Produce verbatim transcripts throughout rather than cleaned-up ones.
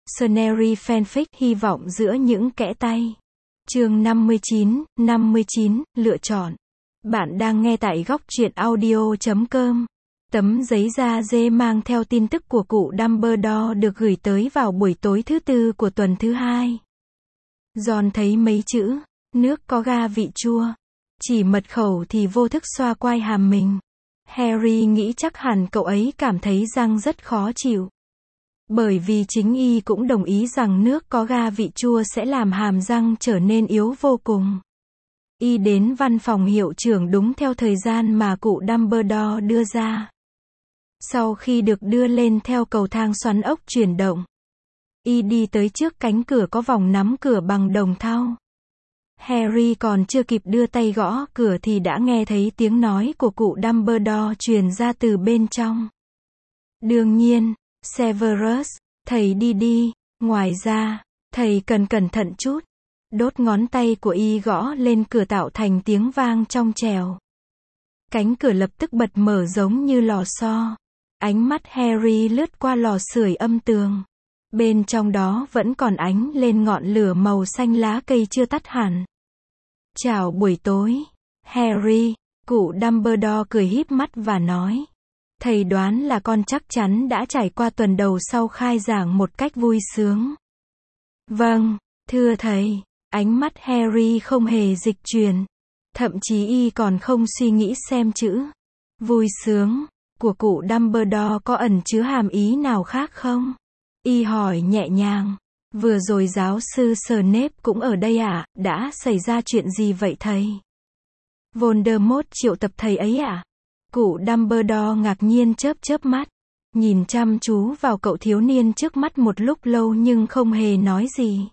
Scenery fanfic hy vọng giữa những kẽ tay. Chương năm mươi chín, năm mươi chín, lựa chọn. Bạn đang nghe tại góc truyện audio chấm com. Tấm giấy da dê mang theo tin tức của cụ Dumbledore được gửi tới vào buổi tối thứ tư của tuần thứ hai. Ron thấy mấy chữ, nước có ga vị chua, chỉ mật khẩu thì vô thức xoa quai hàm mình. Harry nghĩ chắc hẳn cậu ấy cảm thấy răng rất khó chịu. Bởi vì chính y cũng đồng ý rằng nước có ga vị chua sẽ làm hàm răng trở nên yếu vô cùng. Y đến văn phòng hiệu trưởng đúng theo thời gian mà cụ Dumbledore đưa ra. Sau khi được đưa lên theo cầu thang xoắn ốc chuyển động, y đi tới trước cánh cửa có vòng nắm cửa bằng đồng thau. Harry còn chưa kịp đưa tay gõ cửa thì đã nghe thấy tiếng nói của cụ Dumbledore truyền ra từ bên trong. Đương nhiên, Severus, thầy đi đi, ngoài ra, thầy cần cẩn thận chút. Đốt ngón tay của y gõ lên cửa tạo thành tiếng vang trong trẻo. Cánh cửa lập tức bật mở giống như lò xo. Ánh mắt Harry lướt qua lò sưởi âm tường. Bên trong đó vẫn còn ánh lên ngọn lửa màu xanh lá cây chưa tắt hẳn. Chào buổi tối, Harry, cụ Dumbledore cười híp mắt và nói. Thầy đoán là con chắc chắn đã trải qua tuần đầu sau khai giảng một cách vui sướng. Vâng, thưa thầy, ánh mắt Harry không hề dịch chuyển. Thậm chí y còn không suy nghĩ xem chữ vui sướng của cụ Dumbledore có ẩn chứa hàm ý nào khác không? Y hỏi nhẹ nhàng. Vừa rồi giáo sư Snape cũng ở đây à, đã xảy ra chuyện gì vậy thầy? Voldemort triệu tập thầy ấy à? Cụ Dumbledore ngạc nhiên chớp chớp mắt, nhìn chăm chú vào cậu thiếu niên trước mắt một lúc lâu nhưng không hề nói gì.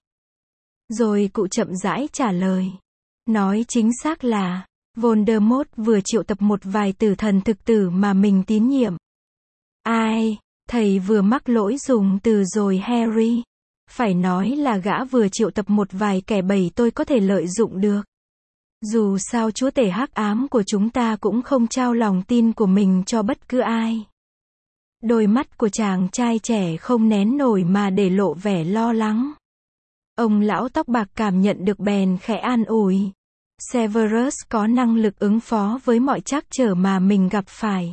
Rồi cụ chậm rãi trả lời. Nói chính xác là, Voldemort vừa triệu tập một vài tử thần thực tử mà mình tín nhiệm. Ai, thầy vừa mắc lỗi dùng từ rồi Harry. Phải nói là gã vừa triệu tập một vài kẻ bầy tôi có thể lợi dụng được. Dù sao chúa tể hắc ám của chúng ta cũng không trao lòng tin của mình cho bất cứ ai. Đôi mắt của chàng trai trẻ không nén nổi mà để lộ vẻ lo lắng. Ông lão tóc bạc cảm nhận được bèn khẽ an ủi. Severus có năng lực ứng phó với mọi trắc trở mà mình gặp phải.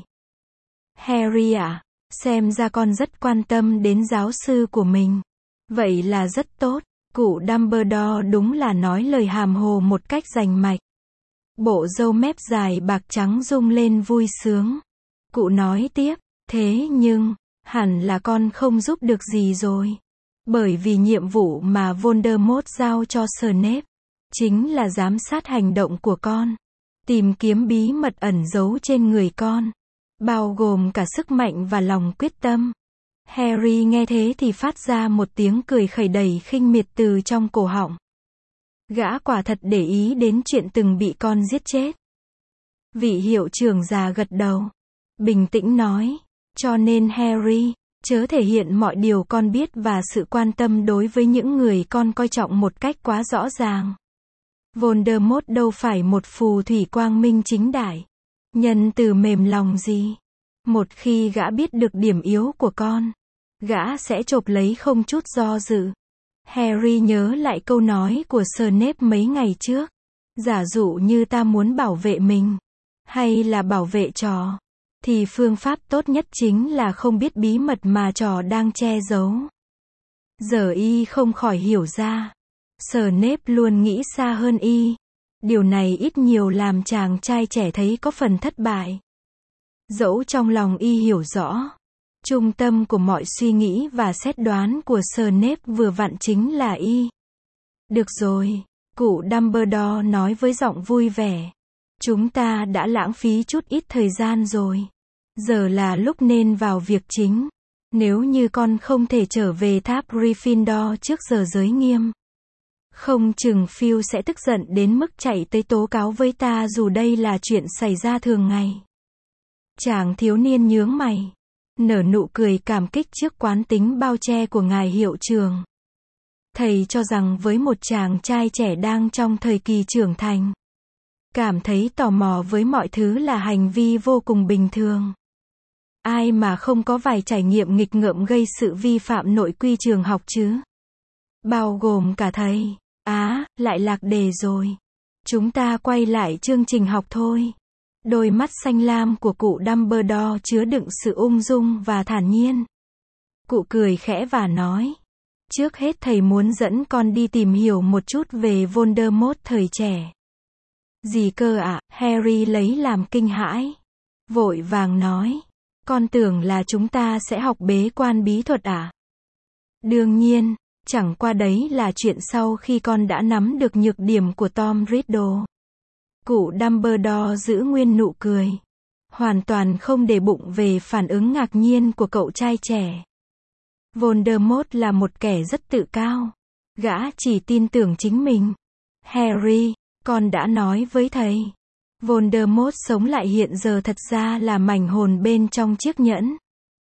Harry à, xem ra con rất quan tâm đến giáo sư của mình. Vậy là rất tốt. Cụ Dumbledore đúng là nói lời hàm hồ một cách rành mạch. Bộ râu mép dài bạc trắng rung lên vui sướng. Cụ nói tiếp, thế nhưng, hẳn là con không giúp được gì rồi. Bởi vì nhiệm vụ mà Voldemort giao cho Snape, chính là giám sát hành động của con. Tìm kiếm bí mật ẩn giấu trên người con. Bao gồm cả sức mạnh và lòng quyết tâm. Harry nghe thế thì phát ra một tiếng cười khẩy đầy khinh miệt từ trong cổ họng. Gã quả thật để ý đến chuyện từng bị con giết chết. Vị hiệu trưởng già gật đầu. Bình tĩnh nói. Cho nên Harry, chớ thể hiện mọi điều con biết và sự quan tâm đối với những người con coi trọng một cách quá rõ ràng. Voldemort đâu phải một phù thủy quang minh chính đại. Nhân từ mềm lòng gì. Một khi gã biết được điểm yếu của con, gã sẽ chộp lấy không chút do dự. Harry nhớ lại câu nói của Snape mấy ngày trước. Giả dụ như ta muốn bảo vệ mình, hay là bảo vệ trò, thì phương pháp tốt nhất chính là không biết bí mật mà trò đang che giấu. Giờ y không khỏi hiểu ra. Snape luôn nghĩ xa hơn y. Điều này ít nhiều làm chàng trai trẻ thấy có phần thất bại. Dẫu trong lòng y hiểu rõ, trung tâm của mọi suy nghĩ và xét đoán của Snape vừa vặn chính là y. Được rồi, cụ Dumbledore nói với giọng vui vẻ. Chúng ta đã lãng phí chút ít thời gian rồi. Giờ là lúc nên vào việc chính. Nếu như con không thể trở về tháp Gryffindor trước giờ giới nghiêm, không chừng Phil sẽ tức giận đến mức chạy tới tố cáo với ta dù đây là chuyện xảy ra thường ngày. Chàng thiếu niên nhướng mày, nở nụ cười cảm kích trước quán tính bao che của ngài hiệu trưởng. Thầy cho rằng với một chàng trai trẻ đang trong thời kỳ trưởng thành, cảm thấy tò mò với mọi thứ là hành vi vô cùng bình thường. Ai mà không có vài trải nghiệm nghịch ngợm gây sự vi phạm nội quy trường học chứ? Bao gồm cả thầy. Á, lại lạc đề rồi. Chúng ta quay lại chương trình học thôi. Đôi mắt xanh lam của cụ Dumbledore chứa đựng sự ung dung và thản nhiên. Cụ cười khẽ và nói. Trước hết thầy muốn dẫn con đi tìm hiểu một chút về Voldemort thời trẻ. Gì cơ ạ? Harry lấy làm kinh hãi. Vội vàng nói. Con tưởng là chúng ta sẽ học bế quan bí thuật à? Đương nhiên, chẳng qua đấy là chuyện sau khi con đã nắm được nhược điểm của Tom Riddle. Cụ Dumbledore giữ nguyên nụ cười. Hoàn toàn không để bụng về phản ứng ngạc nhiên của cậu trai trẻ. Voldemort là một kẻ rất tự cao. Gã chỉ tin tưởng chính mình. Harry, con đã nói với thầy. Voldemort sống lại hiện giờ thật ra là mảnh hồn bên trong chiếc nhẫn.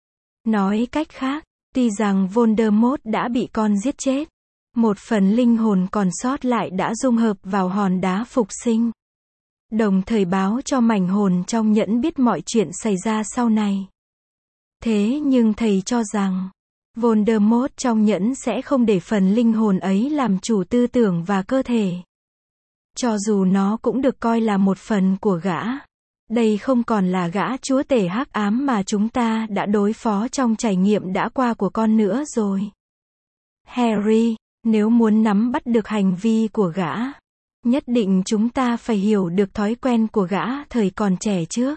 Nói cách khác, tuy rằng Voldemort đã bị con giết chết, một phần linh hồn còn sót lại đã dung hợp vào hòn đá phục sinh. Đồng thời báo cho mảnh hồn trong nhẫn biết mọi chuyện xảy ra sau này. Thế nhưng thầy cho rằng, Voldemort trong nhẫn sẽ không để phần linh hồn ấy làm chủ tư tưởng và cơ thể. Cho dù nó cũng được coi là một phần của gã. Đây không còn là gã chúa tể hắc ám mà chúng ta đã đối phó trong trải nghiệm đã qua của con nữa rồi. Harry, nếu muốn nắm bắt được hành vi của gã, nhất định chúng ta phải hiểu được thói quen của gã thời còn trẻ trước.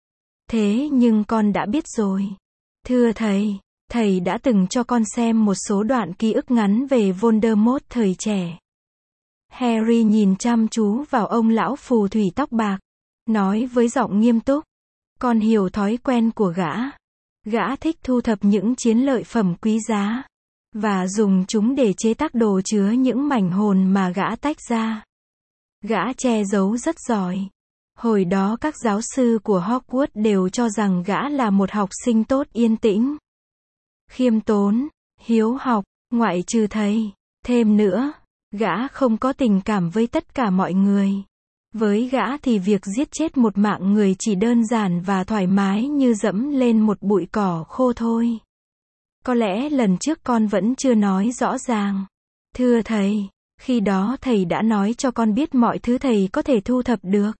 Thế nhưng con đã biết rồi. Thưa thầy, thầy đã từng cho con xem một số đoạn ký ức ngắn về Voldemort thời trẻ. Harry nhìn chăm chú vào ông lão phù thủy tóc bạc, nói với giọng nghiêm túc. Con hiểu thói quen của gã. Gã thích thu thập những chiến lợi phẩm quý giá, và dùng chúng để chế tác đồ chứa những mảnh hồn mà gã tách ra. Gã che giấu rất giỏi. Hồi đó các giáo sư của Hogwarts đều cho rằng gã là một học sinh tốt yên tĩnh, khiêm tốn, hiếu học, ngoại trừ thầy. Thêm nữa, gã không có tình cảm với tất cả mọi người. Với gã thì việc giết chết một mạng người chỉ đơn giản và thoải mái như dẫm lên một bụi cỏ khô thôi. Có lẽ lần trước con vẫn chưa nói rõ ràng. Thưa thầy, khi đó thầy đã nói cho con biết mọi thứ thầy có thể thu thập được.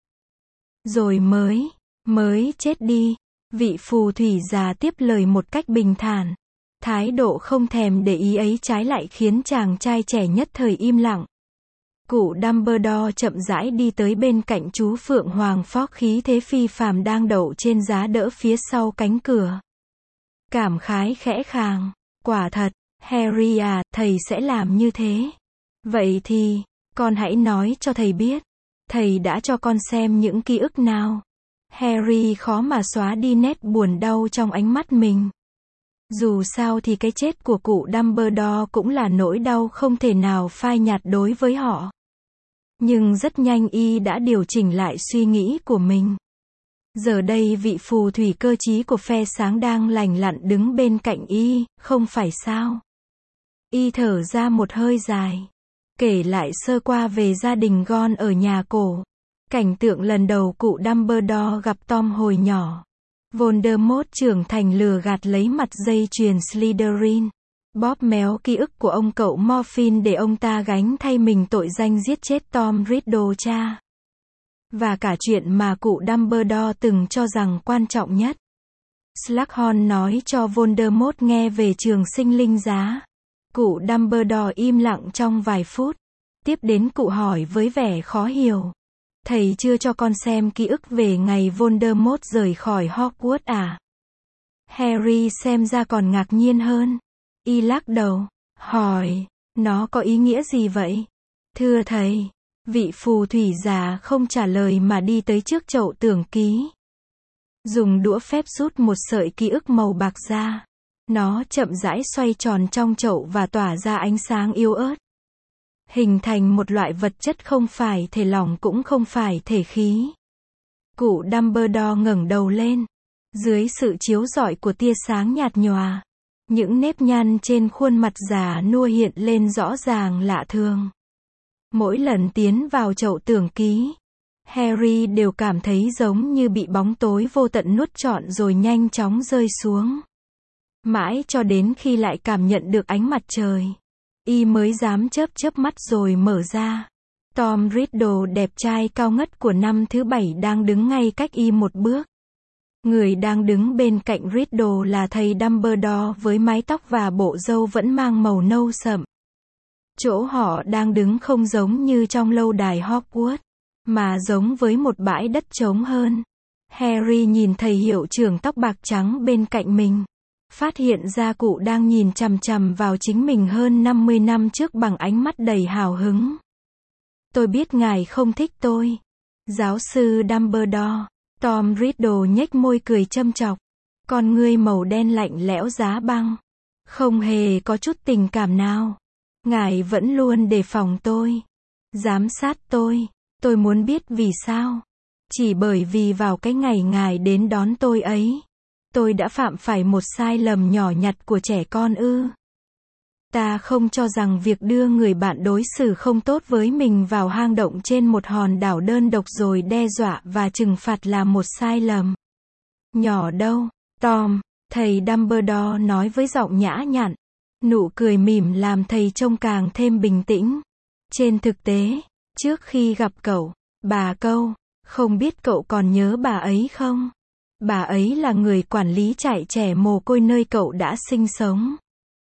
Rồi mới, mới chết đi. Vị phù thủy già tiếp lời một cách bình thản. Thái độ không thèm để ý ấy trái lại khiến chàng trai trẻ nhất thời im lặng. Cụ Dumbledore chậm rãi đi tới bên cạnh chú Phượng Hoàng Fox khí thế phi phàm đang đậu trên giá đỡ phía sau cánh cửa. Cảm khái khẽ khàng. Quả thật, Harry à, thầy sẽ làm như thế. Vậy thì, con hãy nói cho thầy biết. Thầy đã cho con xem những ký ức nào. Harry khó mà xóa đi nét buồn đau trong ánh mắt mình. Dù sao thì cái chết của cụ Dumbledore cũng là nỗi đau không thể nào phai nhạt đối với họ. Nhưng rất nhanh y đã điều chỉnh lại suy nghĩ của mình. Giờ đây vị phù thủy cơ trí của phe sáng đang lành lặn đứng bên cạnh y, không phải sao? Y thở ra một hơi dài. Kể lại sơ qua về gia đình Ron ở nhà cổ. Cảnh tượng lần đầu cụ Dumbledore gặp Tom hồi nhỏ. Voldemort trưởng thành lừa gạt lấy mặt dây chuyền Slytherin. Bóp méo ký ức của ông cậu Morphin để ông ta gánh thay mình tội danh giết chết Tom Riddle cha. Và cả chuyện mà cụ Dumbledore từng cho rằng quan trọng nhất. Slughorn nói cho Voldemort nghe về trường sinh linh giá. Cụ Dumbledore im lặng trong vài phút. Tiếp đến cụ hỏi với vẻ khó hiểu. Thầy chưa cho con xem ký ức về ngày Voldemort rời khỏi Hogwarts à? Harry xem ra còn ngạc nhiên hơn. Y lắc đầu, hỏi, nó có ý nghĩa gì vậy? Thưa thầy, vị phù thủy già không trả lời mà đi tới trước chậu tưởng ký. Dùng đũa phép rút một sợi ký ức màu bạc ra. Nó chậm rãi xoay tròn trong chậu và tỏa ra ánh sáng yếu ớt. Hình thành một loại vật chất không phải thể lỏng cũng không phải thể khí. Cụ Dumbledore ngẩng đầu lên. Dưới sự chiếu rọi của tia sáng nhạt nhòa, những nếp nhăn trên khuôn mặt già nua hiện lên rõ ràng lạ thường. Mỗi lần tiến vào chậu tưởng ký, Harry đều cảm thấy giống như bị bóng tối vô tận nuốt trọn rồi nhanh chóng rơi xuống. Mãi cho đến khi lại cảm nhận được ánh mặt trời, y mới dám chớp chớp mắt rồi mở ra. Tom Riddle đẹp trai cao ngất của năm thứ bảy đang đứng ngay cách y một bước. Người đang đứng bên cạnh Riddle là thầy Dumbledore với mái tóc và bộ râu vẫn mang màu nâu sậm. Chỗ họ đang đứng không giống như trong lâu đài Hogwarts, mà giống với một bãi đất trống hơn. Harry nhìn thầy hiệu trưởng tóc bạc trắng bên cạnh mình, phát hiện ra cụ đang nhìn chằm chằm vào chính mình hơn năm mươi năm trước bằng ánh mắt đầy hào hứng. Tôi biết ngài không thích tôi. Giáo sư Dumbledore. Tom Riddle nhếch môi cười châm chọc. Con ngươi màu đen lạnh lẽo giá băng. Không hề có chút tình cảm nào. Ngài vẫn luôn đề phòng tôi. Giám sát tôi. Tôi muốn biết vì sao. Chỉ bởi vì vào cái ngày ngài đến đón tôi ấy, tôi đã phạm phải một sai lầm nhỏ nhặt của trẻ con ư. Ta không cho rằng việc đưa người bạn đối xử không tốt với mình vào hang động trên một hòn đảo đơn độc rồi đe dọa và trừng phạt là một sai lầm nhỏ đâu, Tom, thầy Dumbledore nói với giọng nhã nhặn. Nụ cười mỉm làm thầy trông càng thêm bình tĩnh. Trên thực tế, trước khi gặp cậu, bà Câu, không biết cậu còn nhớ bà ấy không? Bà ấy là người quản lý trại trẻ mồ côi nơi cậu đã sinh sống.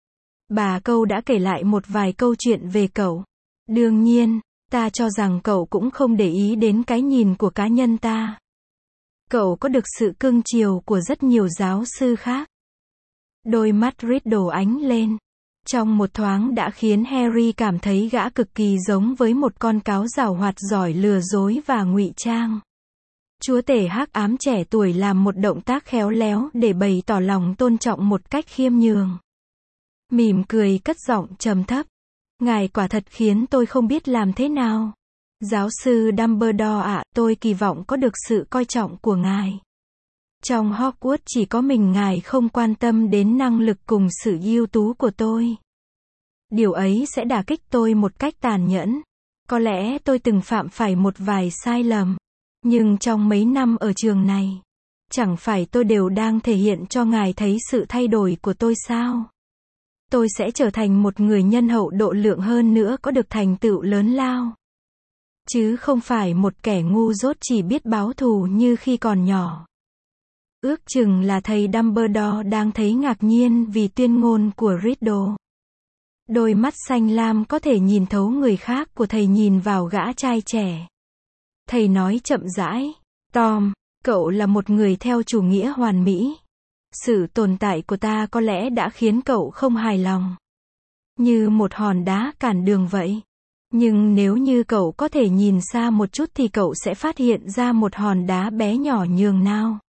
Bà Câu đã kể lại một vài câu chuyện về cậu. Đương nhiên, ta cho rằng cậu cũng không để ý đến cái nhìn của cá nhân ta. Cậu có được sự cưng chiều của rất nhiều giáo sư khác. Đôi mắt Riddle ánh lên. Trong một thoáng đã khiến Harry cảm thấy gã cực kỳ giống với một con cáo giảo hoạt giỏi lừa dối và ngụy trang. Chúa tể hắc ám trẻ tuổi làm một động tác khéo léo để bày tỏ lòng tôn trọng một cách khiêm nhường. Mỉm cười cất giọng trầm thấp. Ngài quả thật khiến tôi không biết làm thế nào. Giáo sư Dumbledore ạ, tôi kỳ vọng có được sự coi trọng của ngài. Trong Hogwarts chỉ có mình ngài không quan tâm đến năng lực cùng sự ưu tú của tôi. Điều ấy sẽ đả kích tôi một cách tàn nhẫn. Có lẽ tôi từng phạm phải một vài sai lầm. Nhưng trong mấy năm ở trường này, chẳng phải tôi đều đang thể hiện cho ngài thấy sự thay đổi của tôi sao? Tôi sẽ trở thành một người nhân hậu độ lượng hơn nữa, có được thành tựu lớn lao. Chứ không phải một kẻ ngu dốt chỉ biết báo thù như khi còn nhỏ. Ước chừng là thầy Dumbledore đang thấy ngạc nhiên vì tuyên ngôn của Riddle. Đôi mắt xanh lam có thể nhìn thấu người khác của thầy nhìn vào gã trai trẻ. Thầy nói chậm rãi, Tom, cậu là một người theo chủ nghĩa hoàn mỹ. Sự tồn tại của ta có lẽ đã khiến cậu không hài lòng. Như một hòn đá cản đường vậy. Nhưng nếu như cậu có thể nhìn xa một chút thì cậu sẽ phát hiện ra một hòn đá bé nhỏ nhường nào.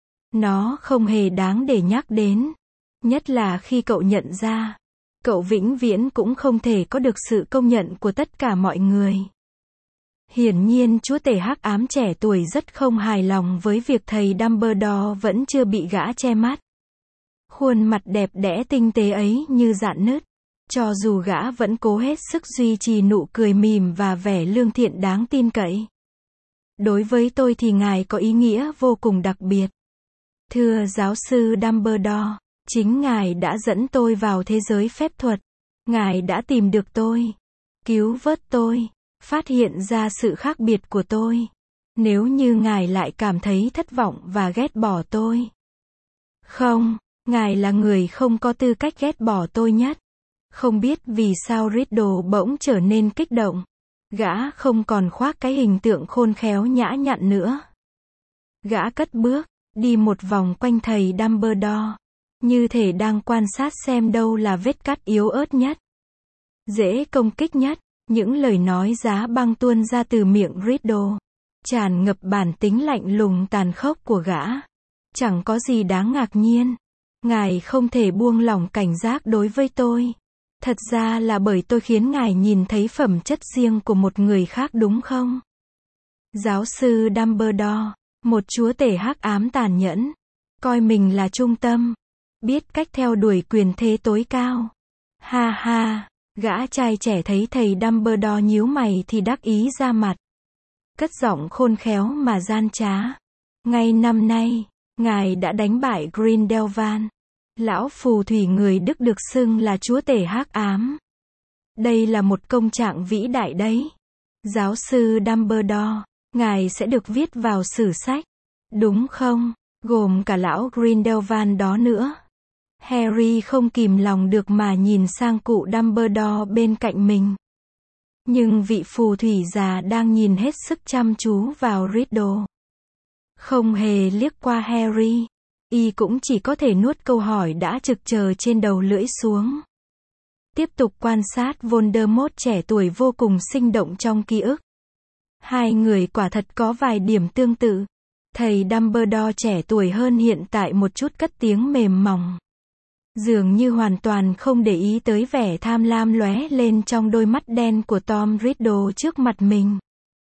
Nó không hề đáng để nhắc đến. Nhất là khi cậu nhận ra, cậu vĩnh viễn cũng không thể có được sự công nhận của tất cả mọi người. Hiển nhiên chúa tể hắc ám trẻ tuổi rất không hài lòng với việc thầy Dumbledore vẫn chưa bị gã che mắt. Khuôn mặt đẹp đẽ tinh tế ấy như rạn nứt. Cho dù gã vẫn cố hết sức duy trì nụ cười mỉm và vẻ lương thiện đáng tin cậy. Đối với tôi thì ngài có ý nghĩa vô cùng đặc biệt. Thưa giáo sư Dumbledore, chính ngài đã dẫn tôi vào thế giới phép thuật. Ngài đã tìm được tôi, cứu vớt tôi, phát hiện ra sự khác biệt của tôi. Nếu như ngài lại cảm thấy thất vọng và ghét bỏ tôi. Không, ngài là người không có tư cách ghét bỏ tôi nhất. Không biết vì sao Riddle bỗng trở nên kích động. Gã không còn khoác cái hình tượng khôn khéo nhã nhặn nữa. Gã cất bước, đi một vòng quanh thầy Dumbledore, như thể đang quan sát xem đâu là vết cắt yếu ớt nhất, dễ công kích nhất. Những lời nói giá băng tuôn ra từ miệng Riddle, tràn ngập bản tính lạnh lùng tàn khốc của gã. Chẳng có gì đáng ngạc nhiên. Ngài không thể buông lỏng cảnh giác đối với tôi. Thật ra là bởi tôi khiến ngài nhìn thấy phẩm chất riêng của một người khác đúng không? Giáo sư Dumbledore, một chúa tể hắc ám tàn nhẫn, coi mình là trung tâm, biết cách theo đuổi quyền thế tối cao. Ha ha, gã trai trẻ thấy thầy Dumbledore nhíu mày thì đắc ý ra mặt. cất giọng khôn khéo mà gian trá. Ngay năm nay, ngài đã đánh bại Grindelwald, lão phù thủy người Đức được xưng là chúa tể hắc ám. Đây là một công trạng vĩ đại đấy. Giáo sư Dumbledore, ngài sẽ được viết vào sử sách, đúng không? Gồm cả lão Grindelwald đó nữa. Harry không kìm lòng được mà nhìn sang cụ Dumbledore bên cạnh mình. Nhưng vị phù thủy già đang nhìn hết sức chăm chú vào Riddle. Không hề liếc qua Harry. Y cũng chỉ có thể nuốt câu hỏi đã trực chờ trên đầu lưỡi xuống. Tiếp tục quan sát Voldemort trẻ tuổi vô cùng sinh động trong ký ức. Hai người quả thật có vài điểm tương tự. Thầy Dumbledore trẻ tuổi hơn hiện tại một chút, cất tiếng mềm mỏng. Dường như hoàn toàn không để ý tới vẻ tham lam lóe lên trong đôi mắt đen của Tom Riddle trước mặt mình.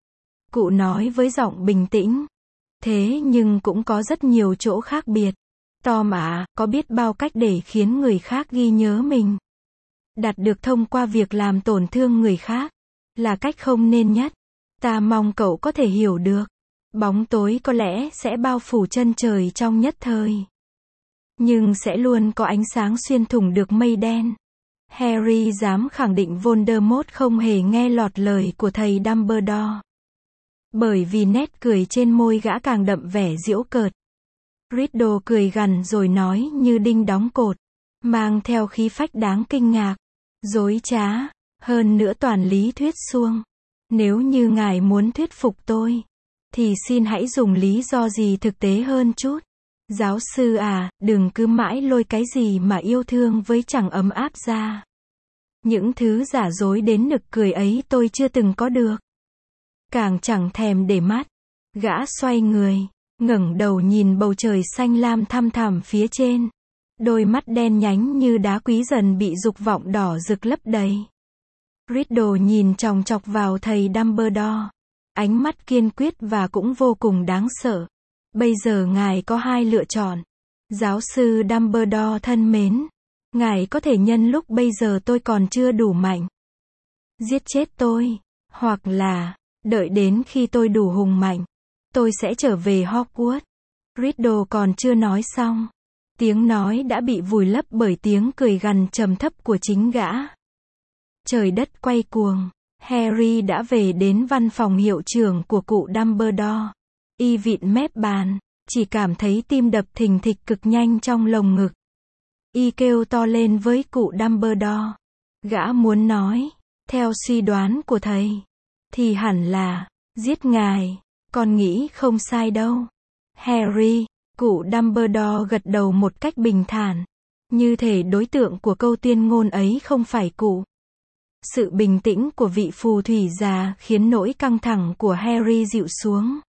Cụ nói với giọng bình tĩnh. Thế nhưng cũng có rất nhiều chỗ khác biệt. Tom ạ, có biết bao cách để khiến người khác ghi nhớ mình. Đạt được thông qua việc làm tổn thương người khác. Là cách không nên nhất. Ta mong cậu có thể hiểu được. Bóng tối có lẽ sẽ bao phủ chân trời trong nhất thời. Nhưng sẽ luôn có ánh sáng xuyên thủng được mây đen. Harry dám khẳng định Voldemort không hề nghe lọt lời của thầy Dumbledore. Bởi vì nét cười trên môi gã càng đậm vẻ giễu cợt. Riddle cười gằn rồi nói như đinh đóng cột, mang theo khí phách đáng kinh ngạc, dối trá, hơn nữa toàn lý thuyết suông. Nếu như ngài muốn thuyết phục tôi, thì xin hãy dùng lý do gì thực tế hơn chút. Giáo sư à, đừng cứ mãi lôi cái gì mà yêu thương với chẳng ấm áp ra. Những thứ giả dối đến nực cười ấy tôi chưa từng có được. Càng chẳng thèm để mắt. Gã xoay người, ngẩng đầu nhìn bầu trời xanh lam thăm thẳm phía trên. Đôi mắt đen nhánh như đá quý dần bị dục vọng đỏ rực lấp đầy. Riddle nhìn chòng chọc vào thầy Dumbledore. Ánh mắt kiên quyết và cũng vô cùng đáng sợ. Bây giờ ngài có hai lựa chọn. Giáo sư Dumbledore thân mến. Ngài có thể nhân lúc bây giờ tôi còn chưa đủ mạnh. Giết chết tôi. Hoặc là, đợi đến khi tôi đủ hùng mạnh. Tôi sẽ trở về Hogwarts. Riddle còn chưa nói xong. Tiếng nói đã bị vùi lấp bởi tiếng cười gằn trầm thấp của chính gã. Trời đất quay cuồng. Harry đã về đến văn phòng hiệu trưởng của cụ Dumbledore. Y vịn mép bàn, chỉ cảm thấy tim đập thình thịch cực nhanh trong lồng ngực. Y kêu to lên với cụ Dumbledore. Gã muốn nói, theo suy đoán của thầy, thì hẳn là, giết ngài, con nghĩ không sai đâu. Harry, cụ Dumbledore gật đầu một cách bình thản. Như thể đối tượng của câu tuyên ngôn ấy không phải cụ. Sự bình tĩnh của vị phù thủy già khiến nỗi căng thẳng của Harry dịu xuống.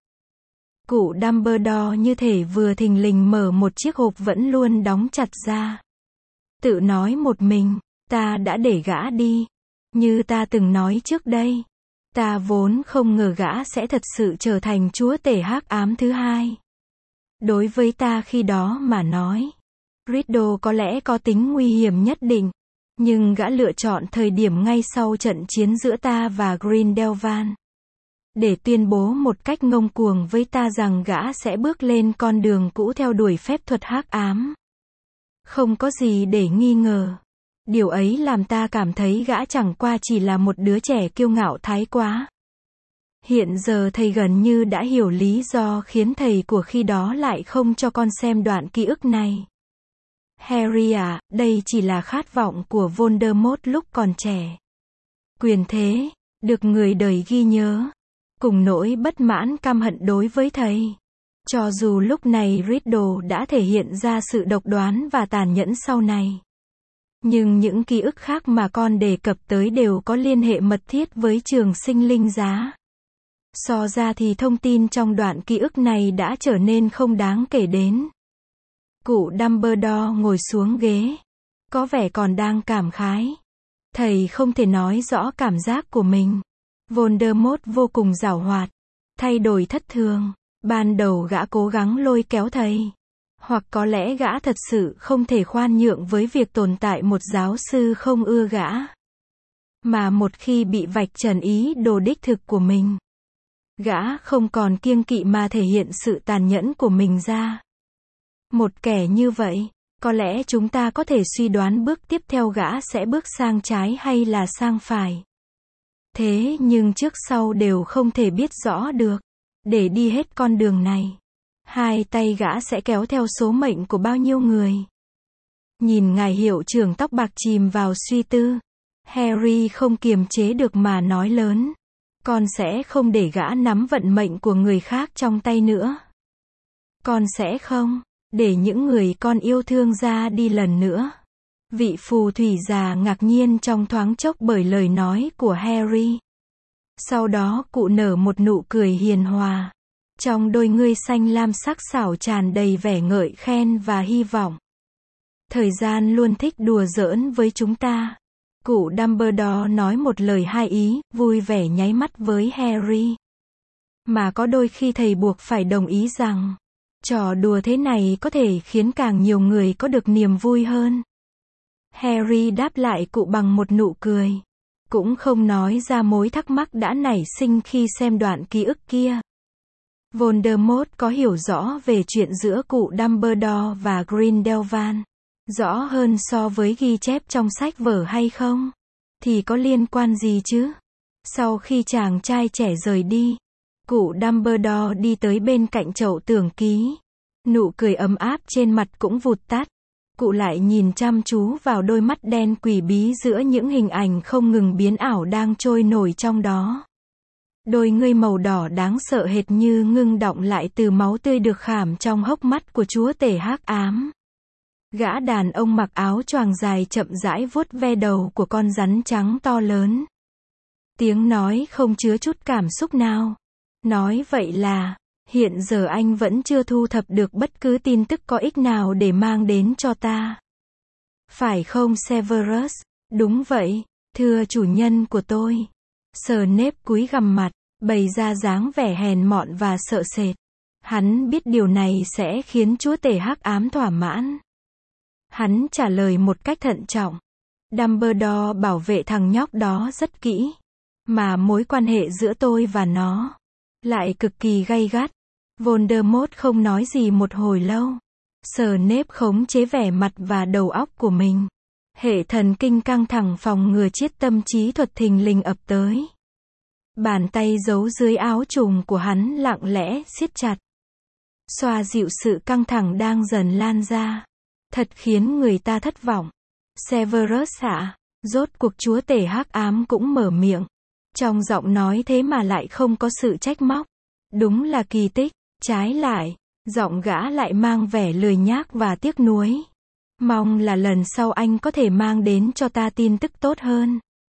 Cụ Dumbledore như thể vừa thình lình mở một chiếc hộp vẫn luôn đóng chặt ra. Tự nói một mình, ta đã để gã đi. Như ta từng nói trước đây. Ta vốn không ngờ gã sẽ thật sự trở thành chúa tể hắc ám thứ hai. Đối với ta khi đó mà nói, Riddle có lẽ có tính nguy hiểm nhất định. Nhưng gã lựa chọn thời điểm ngay sau trận chiến giữa ta và Grindelwald. Để tuyên bố một cách ngông cuồng với ta rằng gã sẽ bước lên con đường cũ theo đuổi phép thuật hắc ám. Không có gì để nghi ngờ. Điều ấy làm ta cảm thấy gã chẳng qua chỉ là một đứa trẻ kiêu ngạo thái quá. Hiện giờ thầy gần như đã hiểu lý do khiến thầy của khi đó lại không cho con xem đoạn ký ức này. Harry à, đây chỉ là khát vọng của Voldemort lúc còn trẻ. Quyền thế, được người đời ghi nhớ, cùng nỗi bất mãn căm hận đối với thầy. Cho dù lúc này Riddle đã thể hiện ra sự độc đoán và tàn nhẫn sau này. Nhưng những ký ức khác mà con đề cập tới đều có liên hệ mật thiết với trường sinh linh giá. So ra thì thông tin trong đoạn ký ức này đã trở nên không đáng kể đến. Cụ Dumbledore ngồi xuống ghế. Có vẻ còn đang cảm khái. Thầy không thể nói rõ cảm giác của mình. Voldemort vô cùng giảo hoạt. Thay đổi thất thường. Ban đầu gã cố gắng lôi kéo thầy. Hoặc có lẽ gã thật sự không thể khoan nhượng với việc tồn tại một giáo sư không ưa gã. Mà một khi bị vạch trần ý đồ đích thực của mình, Gã không còn kiêng kỵ mà thể hiện sự tàn nhẫn của mình ra. Một kẻ như vậy, có lẽ chúng ta có thể suy đoán bước tiếp theo gã sẽ bước sang trái hay là sang phải. Thế nhưng trước sau đều không thể biết rõ được. Để đi hết con đường này, hai tay gã sẽ kéo theo số mệnh của bao nhiêu người. Nhìn ngài hiệu trưởng tóc bạc chìm vào suy tư, Harry không kiềm chế được mà nói lớn. Con sẽ không để gã nắm vận mệnh của người khác trong tay nữa. Con sẽ không để những người con yêu thương ra đi lần nữa. Vị phù thủy già ngạc nhiên trong thoáng chốc bởi lời nói của Harry. Sau đó cụ nở một nụ cười hiền hòa. Trong đôi ngươi xanh lam sắc sảo tràn đầy vẻ ngợi khen và hy vọng. Thời gian luôn thích đùa giỡn với chúng ta. Cụ Dumbledore nói một lời hai ý, vui vẻ nháy mắt với Harry. Mà có đôi khi thầy buộc phải đồng ý rằng, trò đùa thế này có thể khiến càng nhiều người có được niềm vui hơn. Harry đáp lại cụ bằng một nụ cười. Cũng không nói ra mối thắc mắc đã nảy sinh khi xem đoạn ký ức kia. Voldemort có hiểu rõ về chuyện giữa cụ Dumbledore và Grindelwald, rõ hơn so với ghi chép trong sách vở hay không? Thì có liên quan gì chứ? Sau khi chàng trai trẻ rời đi, cụ Dumbledore đi tới bên cạnh chậu tưởng ký. Nụ cười ấm áp trên mặt cũng vụt tắt. Cụ lại nhìn chăm chú vào đôi mắt đen quỷ bí giữa những hình ảnh không ngừng biến ảo đang trôi nổi trong đó. Đôi ngươi màu đỏ đáng sợ hệt như ngưng đọng lại từ máu tươi được khảm trong hốc mắt của chúa tể hắc ám. Gã đàn ông mặc áo choàng dài chậm rãi vuốt ve đầu của con rắn trắng to lớn. Tiếng nói không chứa chút cảm xúc nào. Nói vậy là, hiện giờ anh vẫn chưa thu thập được bất cứ tin tức có ích nào để mang đến cho ta. Phải không Severus? Đúng vậy, thưa chủ nhân của tôi. Snape cúi gằm mặt, bày ra dáng vẻ hèn mọn và sợ sệt. Hắn biết điều này sẽ khiến chúa tể hắc ám thỏa mãn. Hắn trả lời một cách thận trọng. Dumbledore bảo vệ thằng nhóc đó rất kỹ. Mà mối quan hệ giữa tôi và nó lại cực kỳ gay gắt. Voldemort không nói gì một hồi lâu. Snape khống chế vẻ mặt và đầu óc của mình. Hệ thần kinh căng thẳng phòng ngừa chiết tâm trí thuật thình lình ập tới. Bàn tay giấu dưới áo trùng của hắn lặng lẽ siết chặt. Xoa dịu sự căng thẳng đang dần lan ra. Thật khiến người ta thất vọng. Severus ạ, rốt cuộc chúa tể hắc ám cũng mở miệng. Trong giọng nói thế mà lại không có sự trách móc. Đúng là kỳ tích. Trái lại, giọng gã lại mang vẻ lười nhác và tiếc nuối. Mong là lần sau anh có thể mang đến cho ta tin tức tốt hơn.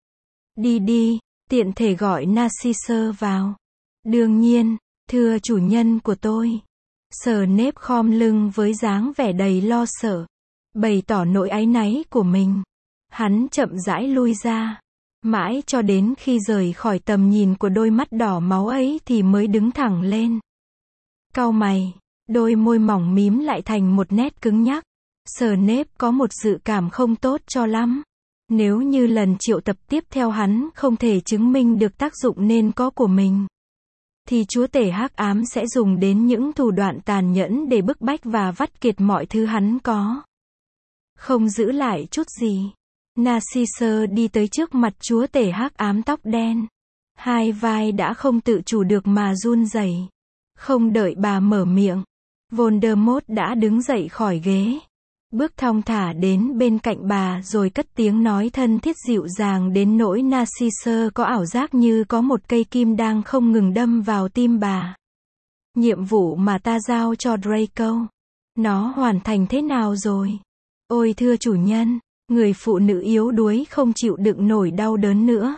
Đi đi, tiện thể gọi Narcisse vào. Đương nhiên, thưa chủ nhân của tôi. Snape khom lưng với dáng vẻ đầy lo sợ, bày tỏ nỗi áy náy của mình. Hắn chậm rãi lui ra, mãi cho đến khi rời khỏi tầm nhìn của đôi mắt đỏ máu ấy thì mới đứng thẳng lên. Cau mày, đôi môi mỏng mím lại thành một nét cứng nhắc. Snape có một dự cảm không tốt cho lắm. Nếu như lần triệu tập tiếp theo hắn không thể chứng minh được tác dụng nên có của mình, thì chúa tể hắc ám sẽ dùng đến những thủ đoạn tàn nhẫn để bức bách và vắt kiệt mọi thứ hắn có. Không giữ lại chút gì. Narcisse đi tới trước mặt chúa tể hắc ám tóc đen. Hai vai đã không tự chủ được mà run rẩy. Không đợi bà mở miệng, Voldemort đã đứng dậy khỏi ghế. Bước thong thả đến bên cạnh bà rồi cất tiếng nói thân thiết dịu dàng đến nỗi Narcisse có ảo giác như có một cây kim đang không ngừng đâm vào tim bà. Nhiệm vụ mà ta giao cho Draco, nó hoàn thành thế nào rồi? Ôi thưa chủ nhân, người phụ nữ yếu đuối không chịu đựng nổi đau đớn nữa.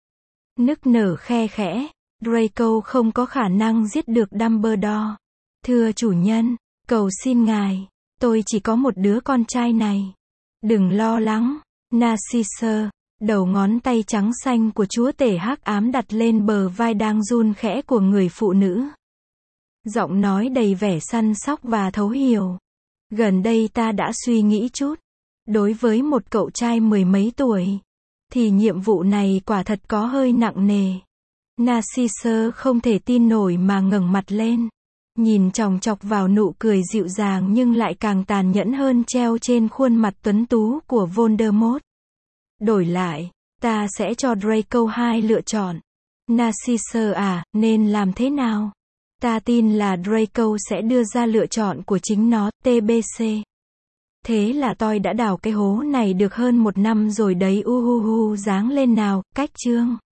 Nức nở khe khẽ, Draco không có khả năng giết được Dumbledore. Thưa chủ nhân, cầu xin ngài, tôi chỉ có một đứa con trai này. Đừng lo lắng, Narcisse. Đầu ngón tay trắng xanh của chúa tể hắc ám đặt lên bờ vai đang run khẽ của người phụ nữ. Giọng nói đầy vẻ săn sóc và thấu hiểu. Gần đây ta đã suy nghĩ chút. Đối với một cậu trai mười mấy tuổi, thì nhiệm vụ này quả thật có hơi nặng nề. Narcissus không thể tin nổi mà ngẩng mặt lên. Nhìn chòng chọc vào nụ cười dịu dàng nhưng lại càng tàn nhẫn hơn treo trên khuôn mặt tuấn tú của Voldemort. Đổi lại, ta sẽ cho Draco hai lựa chọn. Narcissus à, nên làm thế nào? Ta tin là Draco sẽ đưa ra lựa chọn của chính nó, tê bê xê. Thế là tôi đã đào cái hố này được hơn một năm rồi đấy, uhuhu, dáng lên nào, cách chương.